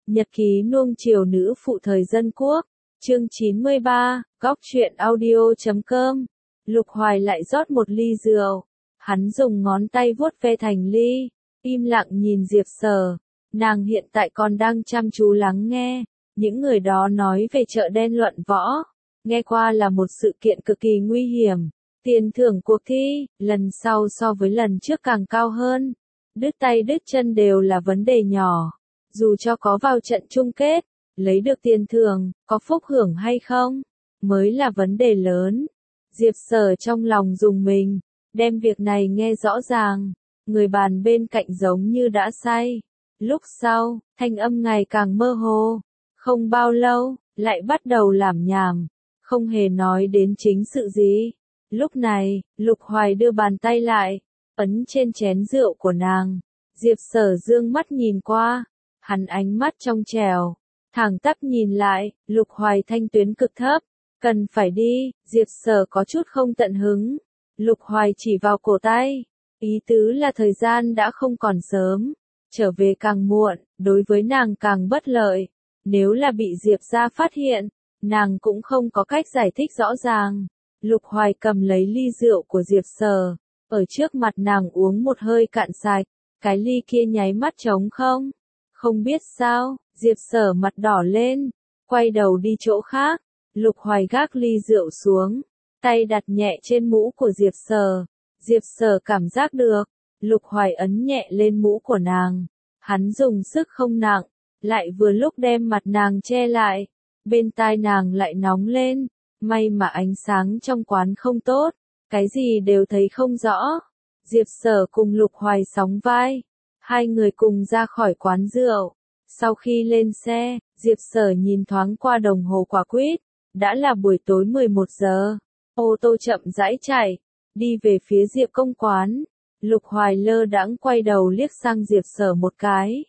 Nhật ký nuông chiều nữ phụ thời dân quốc, chương 93, góc truyện audio.com. Lục Hoài lại rót một ly rượu. Hắn dùng ngón tay vuốt ve thành ly, im lặng nhìn Diệp Sở. Nàng hiện tại còn đang chăm chú lắng nghe. Những người đó nói về chợ đen luận võ. Nghe qua là một sự kiện cực kỳ nguy hiểm. Tiền thưởng cuộc thi, lần sau so với lần trước càng cao hơn. Đứt tay đứt chân đều là vấn đề nhỏ. Dù cho có vào trận chung kết, lấy được tiền thưởng, có phúc hưởng hay không, mới là vấn đề lớn. Diệp Sở trong lòng rùng mình, đem việc này nghe rõ ràng. Người bàn bên cạnh giống như đã say. Lúc sau, thanh âm ngày càng mơ hồ. Không bao lâu, lại bắt đầu lảm nhảm. Không hề nói đến chính sự gì. Lúc này, Lục Hoài đưa bàn tay lại, ấn trên chén rượu của nàng. Diệp Sở dương mắt nhìn qua. Hắn ánh mắt trong trẻo, thẳng tắp nhìn lại, Lục Hoài thanh tuyến cực thấp. Cần phải đi, Diệp Sở có chút không tận hứng. Lục Hoài chỉ vào cổ tay. Ý tứ là thời gian đã không còn sớm. Trở về càng muộn, đối với nàng càng bất lợi. Nếu là bị Diệp gia phát hiện, nàng cũng không có cách giải thích rõ ràng. Lục Hoài cầm lấy ly rượu của Diệp Sở, ở trước mặt nàng uống một hơi cạn sạch. Cái ly kia nháy mắt trống không. Không biết sao, Diệp Sở mặt đỏ lên, quay đầu đi chỗ khác. Lục Hoài gác ly rượu xuống, tay đặt nhẹ trên mũ của Diệp Sở. Diệp Sở cảm giác được, Lục Hoài ấn nhẹ lên mũ của nàng. Hắn dùng sức không nặng, lại vừa lúc đem mặt nàng che lại. Bên tai nàng lại nóng lên, may mà ánh sáng trong quán không tốt, cái gì đều thấy không rõ. Diệp Sở cùng Lục Hoài sóng vai. Hai người cùng ra khỏi quán rượu. Sau khi lên xe, Diệp Sở nhìn thoáng qua đồng hồ quả quýt. Đã là buổi tối 11 giờ. Ô tô chậm rãi chạy, đi về phía Diệp công quán. Lục Hoài lơ đãng quay đầu liếc sang Diệp Sở một cái.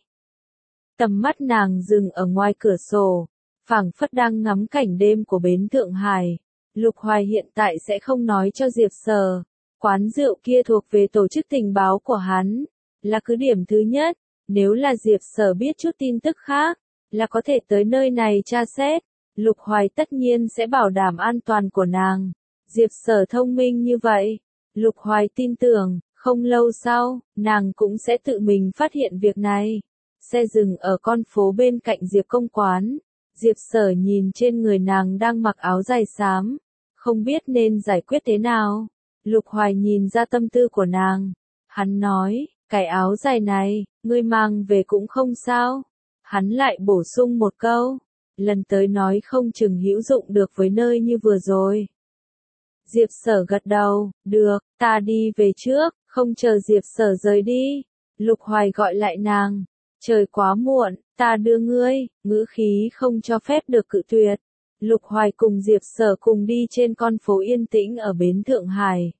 Tầm mắt nàng dừng ở ngoài cửa sổ, phảng phất đang ngắm cảnh đêm của bến Thượng Hải. Lục Hoài hiện tại sẽ không nói cho Diệp Sở. Quán rượu kia thuộc về tổ chức tình báo của hắn. Là cứ điểm thứ nhất, nếu là Diệp Sở biết chút tin tức khác, là có thể tới nơi này tra xét. Lục Hoài tất nhiên sẽ bảo đảm an toàn của nàng. Diệp Sở thông minh như vậy. Lục Hoài tin tưởng, không lâu sau, nàng cũng sẽ tự mình phát hiện việc này. Xe dừng ở con phố bên cạnh Diệp công quán. Diệp Sở nhìn trên người nàng đang mặc áo dài xám. Không biết nên giải quyết thế nào. Lục Hoài nhìn ra tâm tư của nàng. Hắn nói, cái áo dài này, ngươi mang về cũng không sao. Hắn lại bổ sung một câu. Lần tới nói không chừng hữu dụng được với nơi như vừa rồi. Diệp Sở gật đầu, được, ta đi về trước, không chờ Diệp Sở rời đi. Lục Hoài gọi lại nàng, trời quá muộn, ta đưa ngươi, ngữ khí không cho phép được cự tuyệt. Lục Hoài cùng Diệp Sở cùng đi trên con phố yên tĩnh ở bến Thượng Hải.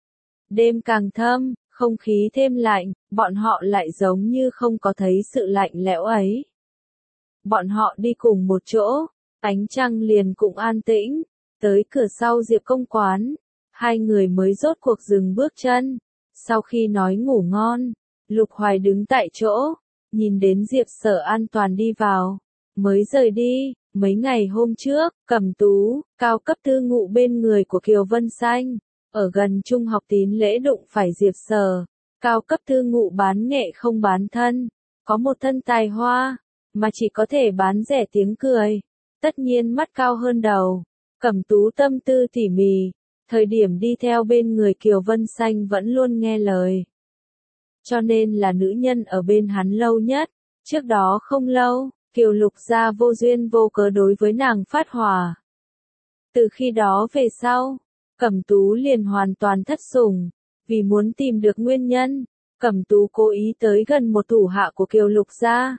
Đêm càng thâm, không khí thêm lạnh, bọn họ lại giống như không có thấy sự lạnh lẽo ấy. Bọn họ đi cùng một chỗ, ánh trăng liền cũng an tĩnh, tới cửa sau Diệp công quán, hai người mới rốt cuộc dừng bước chân. Sau khi nói ngủ ngon, Lục Hoài đứng tại chỗ, nhìn đến Diệp Sở an toàn đi vào, mới rời đi. Mấy ngày hôm trước, Cẩm Tú, cao cấp tư ngụ bên người của Kiều Vân Xanh, ở gần trung học Tín Lễ đụng phải Diệp Sở. Cao cấp tư ngụ bán nghệ không bán thân, có một thân tài hoa, mà chỉ có thể bán rẻ tiếng cười. Tất nhiên mắt cao hơn đầu. Cẩm Tú tâm tư tỉ mỉ, thời điểm đi theo bên người Kiều Vân Xanh vẫn luôn nghe lời. Cho nên là nữ nhân ở bên hắn lâu nhất. Trước đó không lâu, Kiều Lục gia vô duyên vô cớ đối với nàng phát hỏa. Từ khi đó về sau, Cẩm Tú liền hoàn toàn thất sủng. Vì muốn tìm được nguyên nhân, Cẩm Tú cố ý tới gần một thủ hạ của Kiều Lục gia.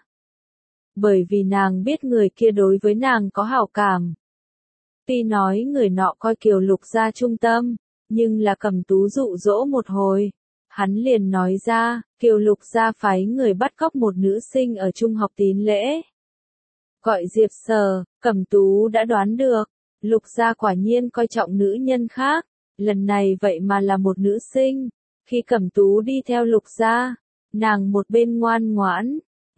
Bởi vì nàng biết người kia đối với nàng có hảo cảm. Tuy nói người nọ coi Kiều Lục gia trung tâm, nhưng là Cẩm Tú dụ dỗ một hồi. Hắn liền nói ra, Kiều Lục gia phái người bắt cóc một nữ sinh ở trung học Tín Lễ. Gọi Diệp Sở, Cẩm Tú đã đoán được, Lục gia quả nhiên coi trọng nữ nhân khác. Lần này vậy mà là một nữ sinh. Khi Cẩm Tú đi theo Lục gia, nàng một bên ngoan ngoãn,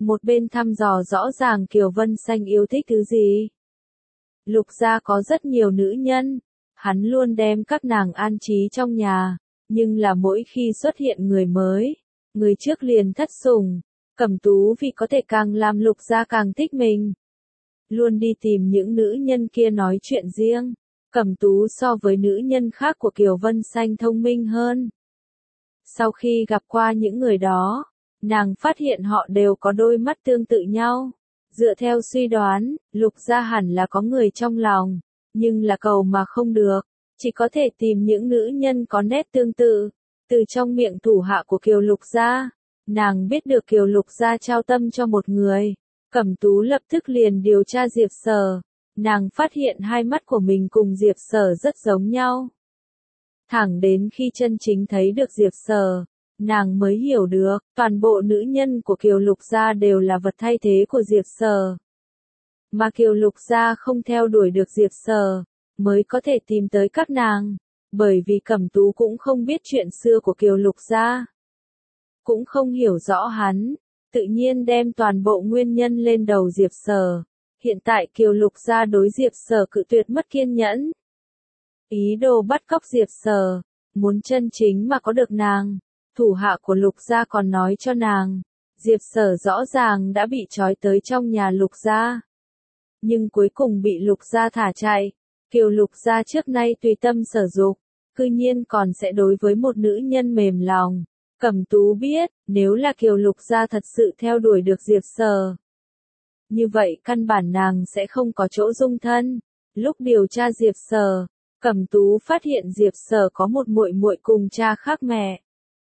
một bên thăm dò rõ ràng Kiều Vân Xanh yêu thích thứ gì. Lục gia có rất nhiều nữ nhân, hắn luôn đem các nàng an trí trong nhà, nhưng là mỗi khi xuất hiện người mới, người trước liền thất sủng. Cẩm Tú vì có thể càng làm Lục gia càng thích mình, luôn đi tìm những nữ nhân kia nói chuyện riêng. Cẩm Tú so với nữ nhân khác của Kiều Vân Xanh thông minh hơn. Sau khi gặp qua những người đó, nàng phát hiện họ đều có đôi mắt tương tự nhau. Dựa theo suy đoán, Lục gia hẳn là có người trong lòng, nhưng là cầu mà không được, chỉ có thể tìm những nữ nhân có nét tương tự. Từ trong miệng thủ hạ của Kiều Lục gia, nàng biết được Kiều Lục gia trao tâm cho một người. Cẩm Tú lập tức liền điều tra Diệp Sở, nàng phát hiện hai mắt của mình cùng Diệp Sở rất giống nhau. Thẳng đến khi chân chính thấy được Diệp Sở, nàng mới hiểu được, toàn bộ nữ nhân của Kiều Lục gia đều là vật thay thế của Diệp Sở. Mà Kiều Lục gia không theo đuổi được Diệp Sở, mới có thể tìm tới các nàng, bởi vì Cẩm Tú cũng không biết chuyện xưa của Kiều Lục gia, cũng không hiểu rõ hắn, tự nhiên đem toàn bộ nguyên nhân lên đầu Diệp Sở. Hiện tại Kiều Lục gia đối Diệp Sở cự tuyệt mất kiên nhẫn, ý đồ bắt cóc Diệp Sở, muốn chân chính mà có được nàng. Thủ hạ của Lục gia còn nói cho nàng, Diệp Sở rõ ràng đã bị trói tới trong nhà Lục gia, nhưng cuối cùng bị Lục gia thả chạy. Kiều Lục gia trước nay tùy tâm sở dục, cư nhiên còn sẽ đối với một nữ nhân mềm lòng. Cẩm Tú biết, nếu là Kiều Lục gia thật sự theo đuổi được Diệp Sở, như vậy căn bản nàng sẽ không có chỗ dung thân. Lúc điều tra Diệp Sở, Cẩm Tú phát hiện Diệp Sở có một muội muội cùng cha khác mẹ.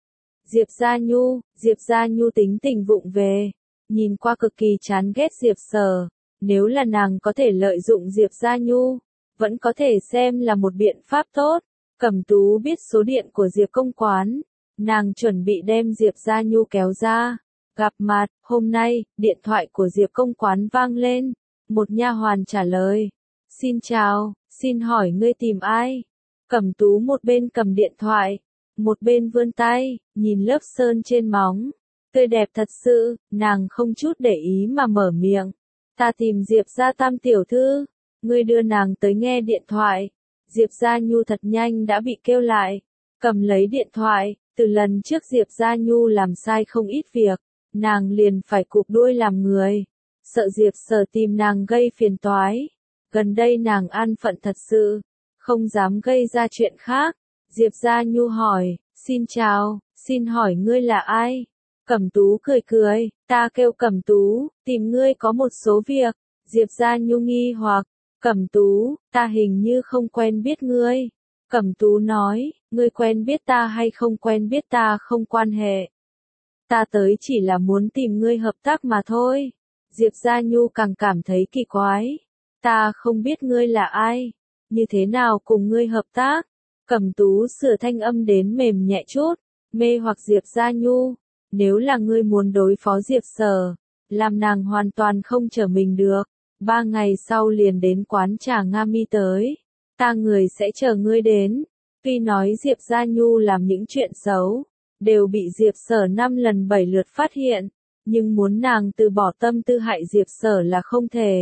Diệp Gia Nhu tính tình vụng về, nhìn qua cực kỳ chán ghét Diệp Sở. Nếu là nàng có thể lợi dụng Diệp Gia Nhu, vẫn có thể xem là một biện pháp tốt. Cẩm Tú biết số điện của Diệp công quán, nàng chuẩn bị đem Diệp Gia Nhu kéo ra. Gặp mặt, hôm nay, điện thoại của Diệp công quán vang lên, một nha hoàn trả lời. Xin chào, xin hỏi ngươi tìm ai? Cẩm Tú một bên cầm điện thoại, một bên vươn tay, nhìn lớp sơn trên móng, tươi đẹp thật sự, nàng không chút để ý mà mở miệng. Ta tìm Diệp gia Tam tiểu thư, ngươi đưa nàng tới nghe điện thoại. Diệp Gia Nhu thật nhanh đã bị kêu lại, cầm lấy điện thoại, từ lần trước Diệp Gia Nhu làm sai không ít việc, nàng liền phải cụp đuôi làm người, sợ Diệp Sở tìm nàng gây phiền toái. Gần đây nàng an phận thật sự, không dám gây ra chuyện khác. Diệp Gia Nhu hỏi, xin chào, xin hỏi ngươi là ai? Cẩm Tú cười cười, ta kêu Cẩm Tú, tìm ngươi có một số việc. Diệp Gia Nhu nghi hoặc, Cẩm Tú, ta hình như không quen biết ngươi. Cẩm Tú nói, ngươi quen biết ta hay không quen biết ta không quan hệ. Ta tới chỉ là muốn tìm ngươi hợp tác mà thôi. Diệp Gia Nhu càng cảm thấy kỳ quái. Ta không biết ngươi là ai, như thế nào cùng ngươi hợp tác? Cẩm Tú sửa thanh âm đến mềm nhẹ chút, mê hoặc Diệp Gia Nhu. Nếu là ngươi muốn đối phó Diệp Sở, làm nàng hoàn toàn không trở mình được. 3 ngày sau liền đến quán trà Nga Mi tới. Ta người sẽ chờ ngươi đến. Tuy nói Diệp Gia Nhu làm những chuyện xấu, đều bị Diệp Sở 5 lần 7 lượt phát hiện, nhưng muốn nàng từ bỏ tâm tư hại Diệp Sở là không thể.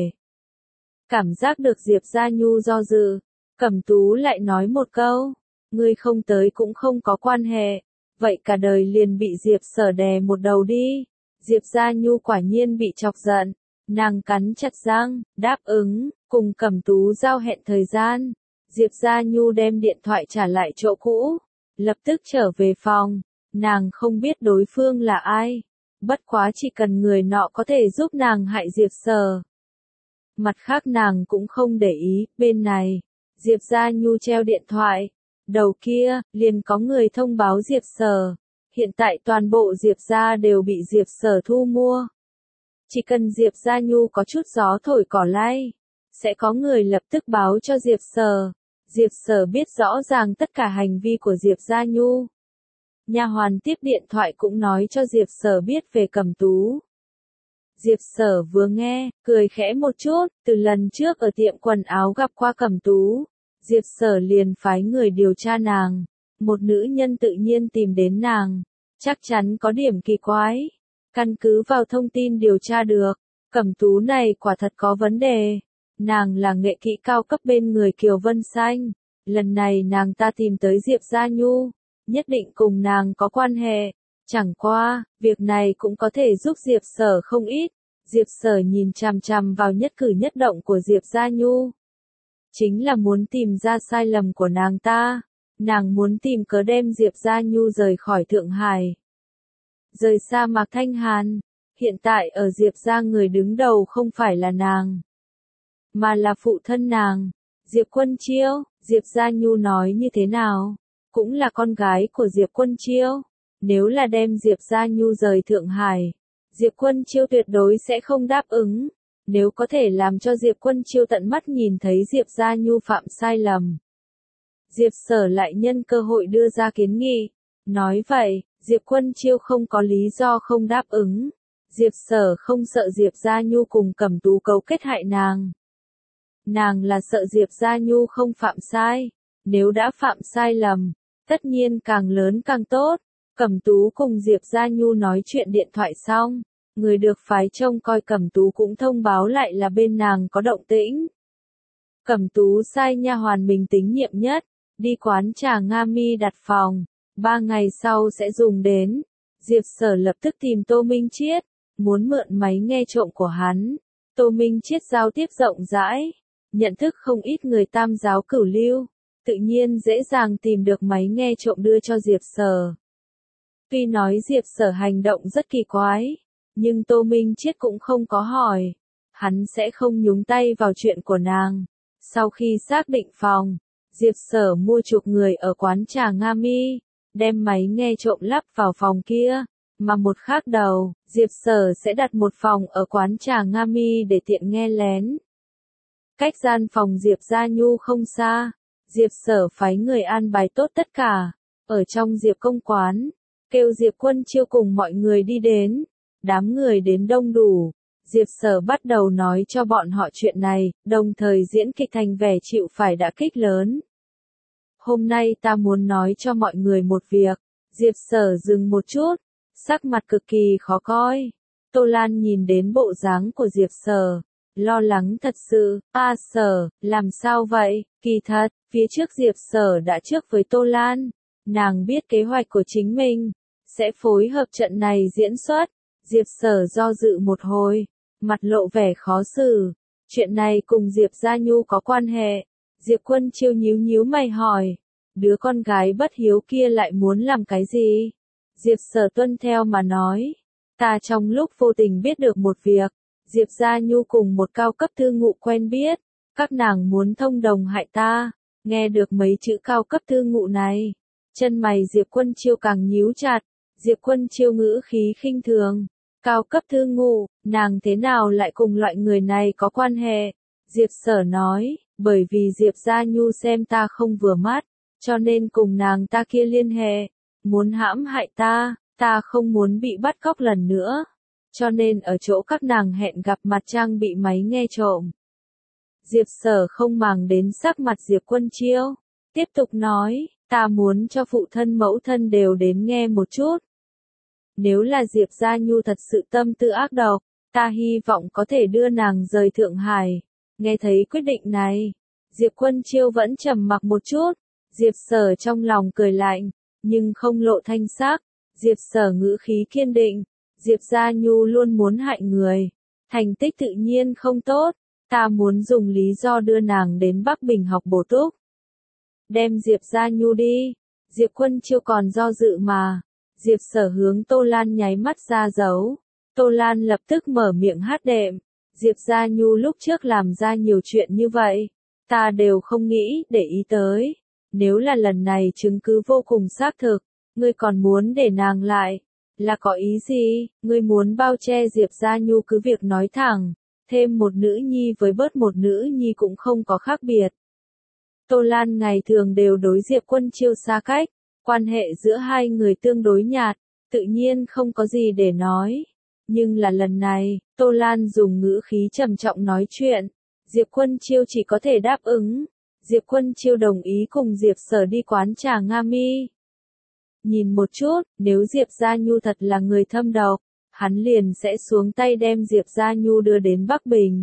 Cảm giác được Diệp Gia Nhu do dự, Cẩm Tú lại nói một câu, ngươi không tới cũng không có quan hệ, vậy cả đời liền bị Diệp Sở đè một đầu đi. Diệp Gia Nhu quả nhiên bị chọc giận, nàng cắn chặt răng, đáp ứng, cùng Cẩm Tú giao hẹn thời gian. Diệp Gia Nhu đem điện thoại trả lại chỗ cũ, lập tức trở về phòng, nàng không biết đối phương là ai, bất quá chỉ cần người nọ có thể giúp nàng hại Diệp Sở. Mặt khác nàng cũng không để ý, bên này, Diệp Gia Nhu treo điện thoại, đầu kia, liền có người thông báo Diệp Sở, hiện tại toàn bộ Diệp Gia đều bị Diệp Sở thu mua. Chỉ cần Diệp Gia Nhu có chút gió thổi cỏ lay, sẽ có người lập tức báo cho Diệp Sở. Diệp Sở biết rõ ràng tất cả hành vi của Diệp Gia Nhu. Nha hoàn tiếp điện thoại cũng nói cho Diệp Sở biết về Cẩm Tú. Diệp Sở vừa nghe, cười khẽ một chút, từ lần trước ở tiệm quần áo gặp qua Cẩm Tú, Diệp Sở liền phái người điều tra nàng, một nữ nhân tự nhiên tìm đến nàng, chắc chắn có điểm kỳ quái. Căn cứ vào thông tin điều tra được, Cẩm Tú này quả thật có vấn đề. Nàng là nghệ kỹ cao cấp bên người Kiều Vân Xanh. Lần này nàng ta tìm tới Diệp Gia Nhu, nhất định cùng nàng có quan hệ. Chẳng qua, việc này cũng có thể giúp Diệp Sở không ít. Diệp Sở nhìn chằm chằm vào nhất cử nhất động của Diệp Gia Nhu. Chính là muốn tìm ra sai lầm của nàng ta. Nàng muốn tìm cớ đem Diệp Gia Nhu rời khỏi Thượng Hải. Rời xa Mạc Thanh Hàn. Hiện tại ở Diệp Gia người đứng đầu không phải là nàng, mà là phụ thân nàng, Diệp Quân Chiêu. Diệp Gia Nhu nói như thế nào, cũng là con gái của Diệp Quân Chiêu. Nếu là đem Diệp Gia Nhu rời Thượng Hải, Diệp Quân Chiêu tuyệt đối sẽ không đáp ứng. Nếu có thể làm cho Diệp Quân Chiêu tận mắt nhìn thấy Diệp Gia Nhu phạm sai lầm, Diệp Sở lại nhân cơ hội đưa ra kiến nghị. Nói vậy, Diệp Quân Chiêu không có lý do không đáp ứng. Diệp Sở không sợ Diệp Gia Nhu cùng Cẩm Tú cấu kết hại nàng. Nàng là sợ Diệp Gia Nhu không phạm sai. Nếu đã phạm sai lầm, tất nhiên càng lớn càng tốt. Cẩm Tú cùng Diệp Gia Nhu nói chuyện điện thoại xong, người được phái trông coi Cẩm Tú cũng thông báo lại là bên nàng có động tĩnh. Cẩm Tú sai nha hoàn mình tín nhiệm nhất, đi quán trà Nga Mi đặt phòng, 3 ngày sau sẽ dùng đến. Diệp Sở lập tức tìm Tô Minh Chiết, muốn mượn máy nghe trộm của hắn. Tô Minh Chiết giao tiếp rộng rãi, nhận thức không ít người Tam giáo cửu lưu, tự nhiên dễ dàng tìm được máy nghe trộm đưa cho Diệp Sở. Tuy nói Diệp Sở hành động rất kỳ quái, nhưng Tô Minh Chiết cũng không có hỏi. Hắn sẽ không nhúng tay vào chuyện của nàng. Sau khi xác định phòng, Diệp Sở mua chuộc người ở quán trà Nga Mi, đem máy nghe trộm lắp vào phòng kia. Mà một khác đầu, Diệp Sở sẽ đặt một phòng ở quán trà Nga Mi để tiện nghe lén. Cách gian phòng Diệp Gia Nhu không xa, Diệp Sở phái người an bài tốt tất cả. Ở trong Diệp công quán, kêu Diệp Quân Chiêu cùng mọi người đi đến. Đám người đến đông đủ, Diệp Sở bắt đầu nói cho bọn họ chuyện này, đồng thời diễn kịch thành vẻ chịu phải đả kích lớn. Hôm nay ta muốn nói cho mọi người một việc. Diệp Sở dừng một chút, sắc mặt cực kỳ khó coi. Tô Lan nhìn đến bộ dáng của Diệp Sở, lo lắng thật sự. Sở, làm sao vậy? Kỳ thật, phía trước Diệp Sở đã trước với Tô Lan. Nàng biết kế hoạch của chính mình, sẽ phối hợp trận này diễn xuất. Diệp Sở do dự một hồi, mặt lộ vẻ khó xử. Chuyện này cùng Diệp Gia Nhu có quan hệ. Diệp Quân Chiêu nhíu nhíu mày hỏi, đứa con gái bất hiếu kia lại muốn làm cái gì? Diệp Sở tuân theo mà nói, ta trong lúc vô tình biết được một việc. Diệp Gia Nhu cùng một cao cấp thư ngụ quen biết, các nàng muốn thông đồng hại ta. Nghe được mấy chữ cao cấp thư ngụ này, chân mày Diệp Quân Chiêu càng nhíu chặt. Diệp Quân Chiêu ngữ khí khinh thường, cao cấp thư ngụ, nàng thế nào lại cùng loại người này có quan hệ? Diệp Sở nói, bởi vì Diệp Gia Nhu xem ta không vừa mắt, cho nên cùng nàng ta kia liên hệ, muốn hãm hại ta, ta không muốn bị bắt cóc lần nữa, cho nên ở chỗ các nàng hẹn gặp mặt trang bị máy nghe trộm. Diệp Sở không màng đến sắc mặt Diệp Quân Chiêu, tiếp tục nói, ta muốn cho phụ thân mẫu thân đều đến nghe một chút. Nếu là Diệp Gia Nhu thật sự tâm tư ác độc, ta hy vọng có thể đưa nàng rời Thượng Hải. Nghe thấy quyết định này, Diệp Quân Chiêu vẫn trầm mặc một chút. Diệp Sở trong lòng cười lạnh, nhưng không lộ thanh sắc. Diệp Sở ngữ khí kiên định, Diệp Gia Nhu luôn muốn hại người, thành tích tự nhiên không tốt. Ta muốn dùng lý do đưa nàng đến Bắc Bình học bổ túc. Đem Diệp Gia Nhu đi. Diệp Quân Chiêu còn do dự mà. Diệp Sở hướng Tô Lan nháy mắt ra dấu. Tô Lan lập tức mở miệng hát đệm. Diệp Gia Nhu lúc trước làm ra nhiều chuyện như vậy, ta đều không nghĩ để ý tới. Nếu là lần này chứng cứ vô cùng xác thực, ngươi còn muốn để nàng lại, là có ý gì? Ngươi muốn bao che Diệp Gia Nhu cứ việc nói thẳng, thêm một nữ nhi với bớt một nữ nhi cũng không có khác biệt. Tô Lan ngày thường đều đối Diệp Quân Chiêu xa cách, quan hệ giữa hai người tương đối nhạt, tự nhiên không có gì để nói. Nhưng là lần này, Tô Lan dùng ngữ khí trầm trọng nói chuyện, Diệp Quân Chiêu chỉ có thể đáp ứng. Diệp Quân Chiêu đồng ý cùng Diệp Sở đi quán trà Nga Mi. Nhìn một chút, nếu Diệp Gia Nhu thật là người thâm độc, hắn liền sẽ xuống tay đem Diệp Gia Nhu đưa đến Bắc Bình.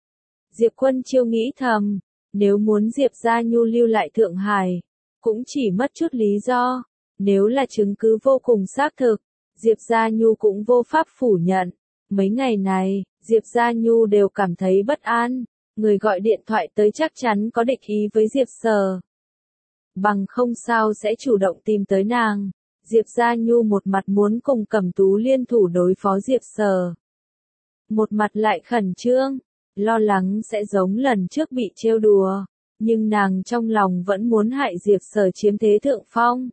Diệp Quân Chiêu nghĩ thầm, nếu muốn Diệp Gia Nhu lưu lại Thượng Hải, cũng chỉ mất chút lý do, nếu là chứng cứ vô cùng xác thực, Diệp Gia Nhu cũng vô pháp phủ nhận. Mấy ngày này, Diệp Gia Nhu đều cảm thấy bất an, người gọi điện thoại tới chắc chắn có địch ý với Diệp Sở. Bằng không sao sẽ chủ động tìm tới nàng. Diệp Gia Nhu một mặt muốn cùng Cẩm Tú liên thủ đối phó Diệp Sở, một mặt lại khẩn trương, lo lắng sẽ giống lần trước bị trêu đùa, nhưng nàng trong lòng vẫn muốn hại Diệp Sở chiếm thế thượng phong.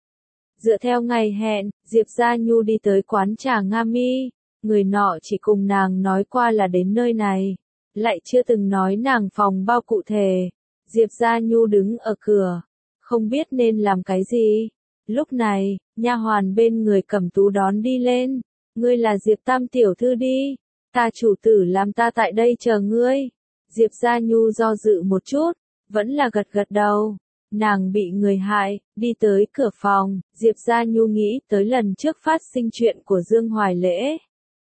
Dựa theo ngày hẹn, Diệp Gia Nhu đi tới quán trà Nga Mi, người nọ chỉ cùng nàng nói qua là đến nơi này, lại chưa từng nói nàng phòng bao cụ thể. Diệp Gia Nhu đứng ở cửa, không biết nên làm cái gì. Lúc này, nha hoàn bên người Cẩm Tú đón đi lên, ngươi là Diệp Tam tiểu thư đi, ta chủ tử làm ta tại đây chờ ngươi. Diệp Gia Nhu do dự một chút, vẫn là gật gật đầu. Nàng bị người hại, đi tới cửa phòng, Diệp Gia Nhu nghĩ tới lần trước phát sinh chuyện của Dương Hoài Lễ.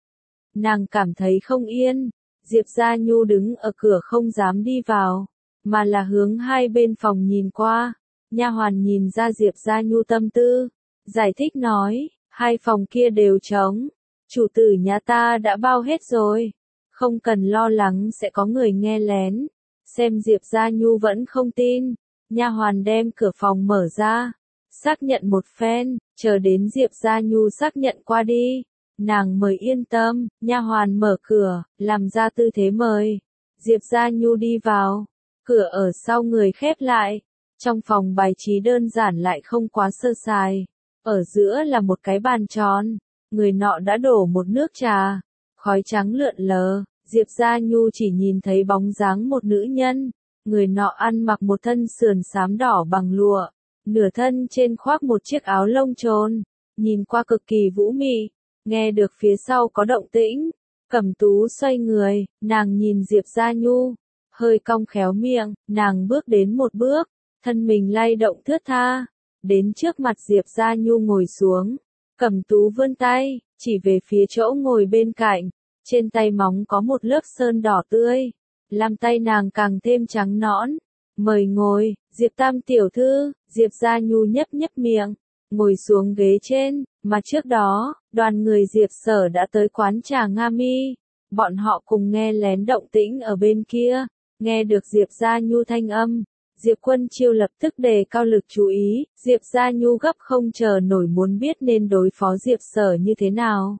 Nàng cảm thấy không yên, Diệp Gia Nhu đứng ở cửa không dám đi vào, mà là hướng hai bên phòng nhìn qua. Nha hoàn nhìn ra Diệp Gia Nhu tâm tư, giải thích nói, hai phòng kia đều trống, chủ tử nhà ta đã bao hết rồi, không cần lo lắng sẽ có người nghe lén. Xem Diệp Gia Nhu vẫn không tin, nha hoàn đem cửa phòng mở ra, xác nhận một phen, chờ đến Diệp Gia Nhu xác nhận qua đi, nàng mới yên tâm. Nha hoàn mở cửa, làm ra tư thế mời. Diệp Gia Nhu đi vào, cửa ở sau người khép lại. Trong phòng bài trí đơn giản lại không quá sơ sài. Ở giữa là một cái bàn tròn, người nọ đã đổ một nước trà, khói trắng lượn lờ. Diệp Gia Nhu chỉ nhìn thấy bóng dáng một nữ nhân, người nọ ăn mặc một thân sườn xám đỏ bằng lụa, nửa thân trên khoác một chiếc áo lông trồn, nhìn qua cực kỳ vũ mị. Nghe được phía sau có động tĩnh, Cẩm Tú xoay người, nàng nhìn Diệp Gia Nhu, hơi cong khéo miệng, nàng bước đến một bước, thân mình lay động thướt tha, đến trước mặt Diệp Gia Nhu ngồi xuống. Cẩm Tú vươn tay, chỉ về phía chỗ ngồi bên cạnh, trên tay móng có một lớp sơn đỏ tươi, làm tay nàng càng thêm trắng nõn. Mời ngồi, Diệp Tam tiểu thư. Diệp Gia Nhu nhấp nhấp miệng, ngồi xuống ghế trên, mà trước đó, đoàn người Diệp Sở đã tới quán trà Nga Mi, bọn họ cùng nghe lén động tĩnh ở bên kia. Nghe được Diệp Gia Nhu thanh âm, Diệp Quân Chiêu lập tức đề cao lực chú ý. Diệp Gia Nhu gấp không chờ nổi muốn biết nên đối phó Diệp Sở như thế nào.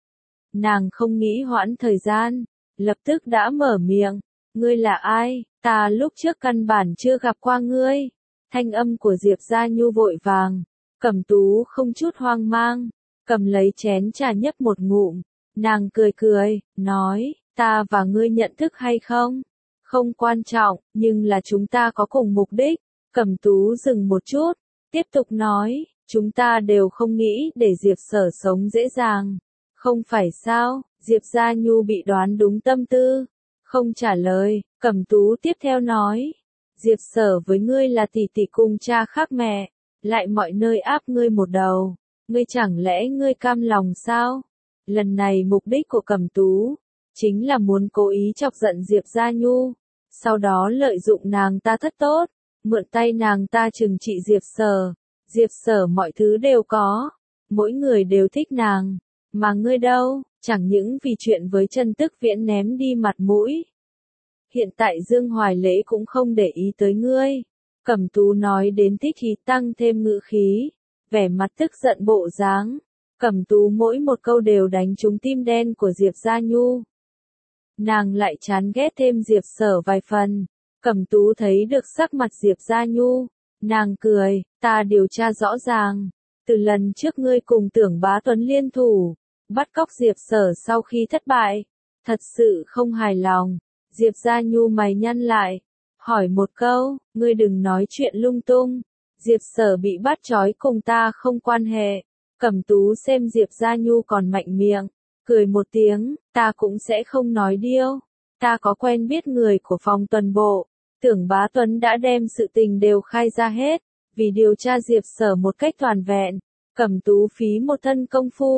Nàng không nghĩ hoãn thời gian, lập tức đã mở miệng, ngươi là ai, ta lúc trước căn bản chưa gặp qua ngươi. Thanh âm của Diệp Gia Nhu vội vàng, Cẩm Tú không chút hoang mang, cầm lấy chén trà nhấp một ngụm, nàng cười cười, nói, ta và ngươi nhận thức hay không? Không quan trọng, nhưng là chúng ta có cùng mục đích. Cẩm Tú dừng một chút, tiếp tục nói, chúng ta đều không nghĩ để Diệp Sở sống dễ dàng. Không phải sao? Diệp Gia Nhu bị đoán đúng tâm tư, không trả lời. Cẩm Tú tiếp theo nói, Diệp Sở với ngươi là tỷ tỷ cùng cha khác mẹ, lại mọi nơi áp ngươi một đầu, ngươi chẳng lẽ ngươi cam lòng sao? Lần này mục đích của Cẩm Tú chính là muốn cố ý chọc giận Diệp Gia Nhu, sau đó lợi dụng nàng ta thất tốt, mượn tay nàng ta trừng trị Diệp Sở. Diệp Sở mọi thứ đều có, mỗi người đều thích nàng, mà ngươi đâu, chẳng những vì chuyện với Trần Tức Viễn ném đi mặt mũi. Hiện tại Dương Hoài Lễ cũng không để ý tới ngươi. Cẩm Tú nói đến thích ý tăng thêm ngữ khí, vẻ mặt tức giận bộ dáng. Cẩm Tú mỗi một câu đều đánh trúng tim đen của Diệp Gia Nhu. Nàng lại chán ghét thêm Diệp Sở vài phần. Cẩm Tú thấy được sắc mặt Diệp Gia Nhu, nàng cười, ta điều tra rõ ràng, từ lần trước ngươi cùng Tưởng Bá Tuấn liên thủ, bắt cóc Diệp Sở sau khi thất bại, thật sự không hài lòng. Diệp Gia Nhu mày nhăn lại, hỏi một câu, ngươi đừng nói chuyện lung tung, Diệp Sở bị bắt trói cùng ta không quan hệ. Cẩm Tú xem Diệp Gia Nhu còn mạnh miệng, cười một tiếng, ta cũng sẽ không nói điêu, ta có quen biết người của phòng tuần bộ, Tưởng Bá Tuấn đã đem sự tình đều khai ra hết, vì điều tra Diệp Sở một cách toàn vẹn, Cẩm Tú phí một thân công phu,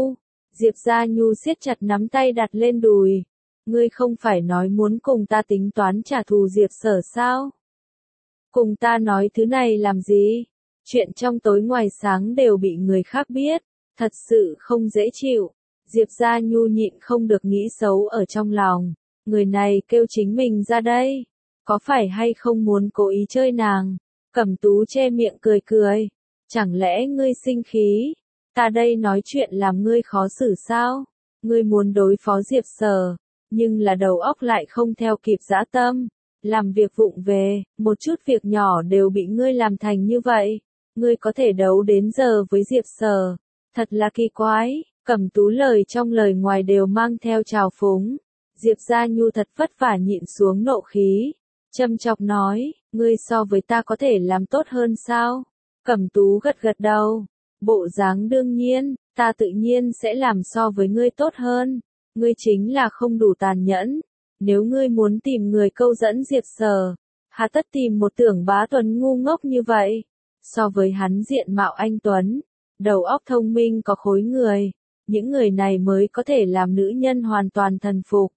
Diệp Gia Nhu siết chặt nắm tay đặt lên đùi. Ngươi không phải nói muốn cùng ta tính toán trả thù Diệp Sở sao? Cùng ta nói thứ này làm gì? Chuyện trong tối ngoài sáng đều bị người khác biết, thật sự không dễ chịu. Diệp Gia Nhu nhịn không được nghĩ xấu ở trong lòng. Người này kêu chính mình ra đây. Có phải hay không muốn cố ý chơi nàng? Cẩm Tú che miệng cười cười. Chẳng lẽ ngươi sinh khí? Ta đây nói chuyện làm ngươi khó xử sao? Ngươi muốn đối phó Diệp Sở, nhưng là đầu óc lại không theo kịp dã tâm. Làm việc vụng về, một chút việc nhỏ đều bị ngươi làm thành như vậy. Ngươi có thể đấu đến giờ với Diệp Sở. Thật là kỳ quái. Cẩm Tú lời trong lời ngoài đều mang theo trào phúng. Diệp Gia Nhu thật vất vả nhịn xuống nộ khí. Châm chọc nói, ngươi so với ta có thể làm tốt hơn sao? Cẩm Tú gật gật đầu. Bộ dáng đương nhiên, ta tự nhiên sẽ làm so với ngươi tốt hơn. Ngươi chính là không đủ tàn nhẫn. Nếu ngươi muốn tìm người câu dẫn Diệp Sở, hà tất tìm một Tưởng Bá Tuấn ngu ngốc như vậy. So với hắn diện mạo anh Tuấn, đầu óc thông minh có khối người, những người này mới có thể làm nữ nhân hoàn toàn thần phục.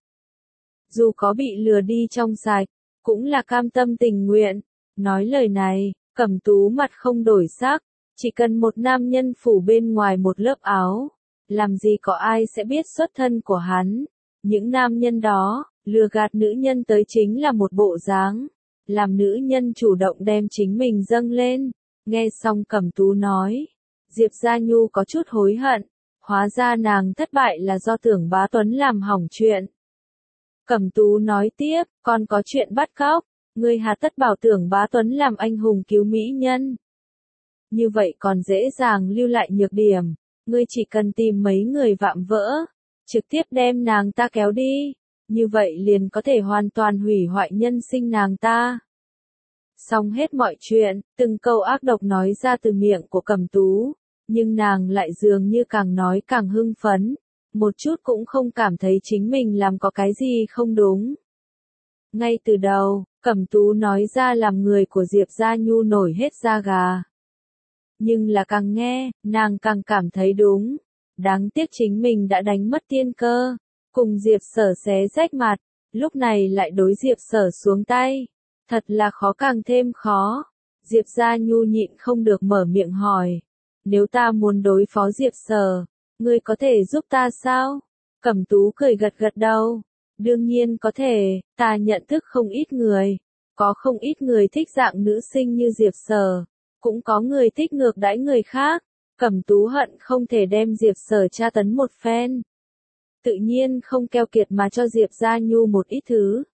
Dù có bị lừa đi trong sạch, cũng là cam tâm tình nguyện. Nói lời này, Cẩm Tú mặt không đổi sắc, chỉ cần một nam nhân phủ bên ngoài một lớp áo, làm gì có ai sẽ biết xuất thân của hắn. Những nam nhân đó, lừa gạt nữ nhân tới chính là một bộ dáng, làm nữ nhân chủ động đem chính mình dâng lên. Nghe xong Cẩm Tú nói, Diệp Gia Nhu có chút hối hận, hóa ra nàng thất bại là do Tưởng Bá Tuấn làm hỏng chuyện. Cẩm Tú nói tiếp, còn có chuyện bắt cóc, ngươi hà tất bảo Tưởng Bá Tuấn làm anh hùng cứu mỹ nhân. Như vậy còn dễ dàng lưu lại nhược điểm, ngươi chỉ cần tìm mấy người vạm vỡ, trực tiếp đem nàng ta kéo đi, như vậy liền có thể hoàn toàn hủy hoại nhân sinh nàng ta. Xong hết mọi chuyện, từng câu ác độc nói ra từ miệng của Cẩm Tú, nhưng nàng lại dường như càng nói càng hưng phấn, một chút cũng không cảm thấy chính mình làm có cái gì không đúng. Ngay từ đầu, Cẩm Tú nói ra làm người của Diệp Gia Nhu nổi hết da gà. Nhưng là càng nghe, nàng càng cảm thấy đúng. Đáng tiếc chính mình đã đánh mất tiên cơ, cùng Diệp Sở xé rách mặt, lúc này lại đối Diệp Sở xuống tay. Thật là khó càng thêm khó. Diệp Gia Nhu nhịn không được mở miệng hỏi. Nếu ta muốn đối phó Diệp Sở, ngươi có thể giúp ta sao? Cẩm Tú cười gật gật đầu. Đương nhiên có thể, ta nhận thức không ít người. Có không ít người thích dạng nữ sinh như Diệp Sở. Cũng có người thích ngược đãi người khác. Cẩm Tú hận không thể đem Diệp Sở tra tấn một phen. Tự nhiên không keo kiệt mà cho Diệp Gia Nhu một ít thứ.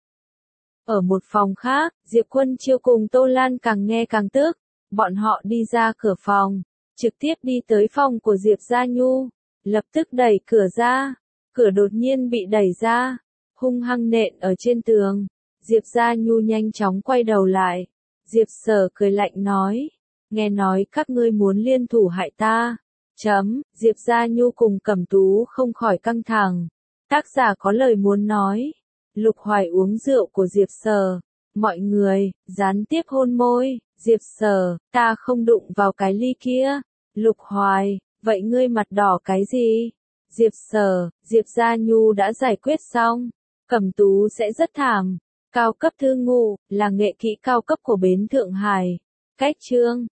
Ở một phòng khác, Diệp Quân Chiêu cùng Tô Lan càng nghe càng tức. Bọn họ đi ra cửa phòng, trực tiếp đi tới phòng của Diệp Gia Nhu, lập tức đẩy cửa ra. Cửa đột nhiên bị đẩy ra, hung hăng nện ở trên tường. Diệp Gia Nhu nhanh chóng quay đầu lại. Diệp Sở cười lạnh nói, nghe nói các ngươi muốn liên thủ hại ta. Diệp Gia Nhu cùng Cẩm Tú không khỏi căng thẳng. Tác giả có lời muốn nói. Lục Hoài uống rượu của Diệp Sở. Mọi người, gián tiếp hôn môi. Diệp Sở, ta không đụng vào cái ly kia. Lục Hoài, vậy ngươi mặt đỏ cái gì? Diệp Sở, Diệp Gia Nhu đã giải quyết xong. Cẩm Tú sẽ rất thảm. Cao cấp thư ngụ, là nghệ kỹ cao cấp của bến Thượng Hải. Cách chương